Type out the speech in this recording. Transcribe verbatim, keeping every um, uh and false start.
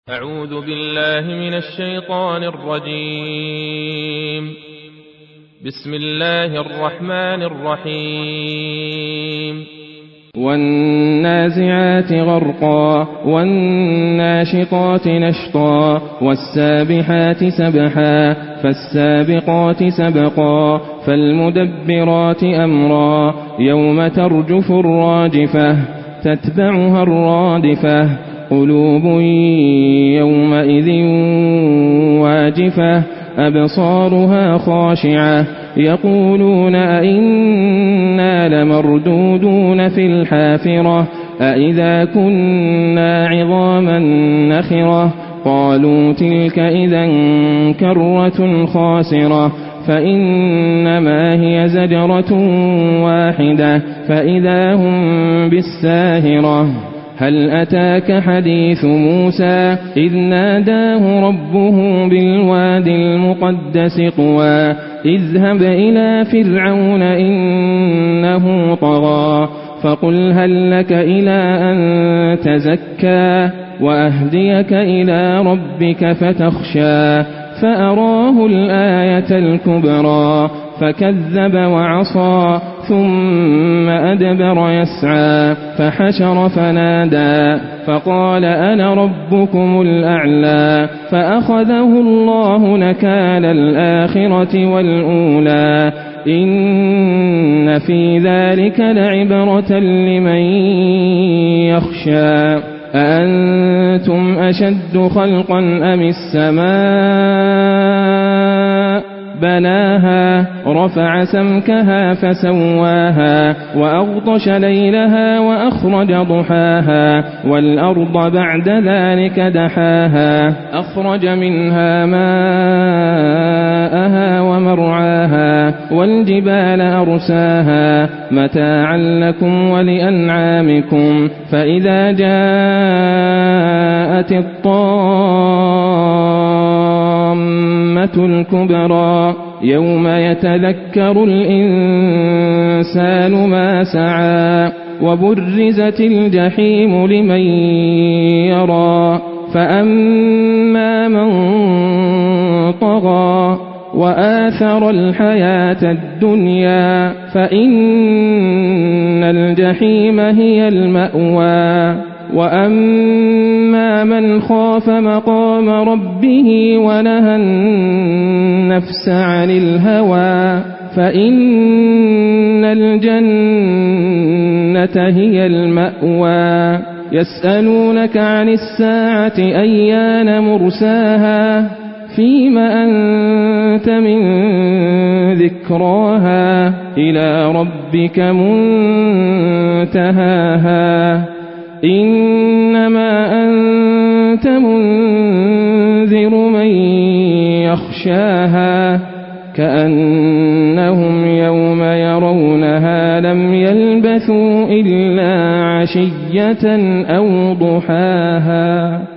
أعوذ بالله من الشيطان الرجيم. بسم الله الرحمن الرحيم. والنازعات غرقا والناشطات نشطا والسابحات سبحا فالسابقات سبقا فالمدبرات أمرا يوم ترجف الراجفة تتبعها الرادفة قلوب يومئذ واجفة أبصارها خاشعة يقولون أئنا لمردودون في الحافرة أئذا كنا عظاما نخرة قالوا تلك إذا كرة خاسرة فإنما هي زجرة واحدة فإذا هم بالساهرة هل أتاك حديث موسى إذ ناداه ربه بالواد المقدس طوى اذهب إلى فرعون إنه طغى فقل هل لك إلى أن تزكى وأهديك إلى ربك فتخشى فأراه الآية الكبرى فكذب وعصى ثم أدبر يسعى فحشر فنادى فقال أنا ربكم الأعلى فأخذه الله نكال الآخرة والأولى إن في ذلك لعبرة لمن يخشى أأنتم أشد خلقا أم السماء بناها رفع سمكها فسواها وأغطش ليلها وأخرج ضحاها والأرض بعد ذلك دحاها أخرج منها ماءها ومرعاها والجبال أرساها متاعا لكم ولأنعامكم فإذا جاءت الطامة الكبرى يوم يتذكر الإنسان ما سعى وبرزت الجحيم لمن يرى فأما من طغى وآثر الحياة الدنيا فإن الجحيم هي المأوى وأما من خاف مقام ربه ونهى النفس عن الهوى فإن الجنة هي المأوى يسألونك عن الساعة أيان مرساها فيم أنت من ذكراها إلى ربك منتهاها إنما أنت منذر من يخشاها كأنهم يوم يرونها لم يلبثوا إلا عشية أو ضحاها.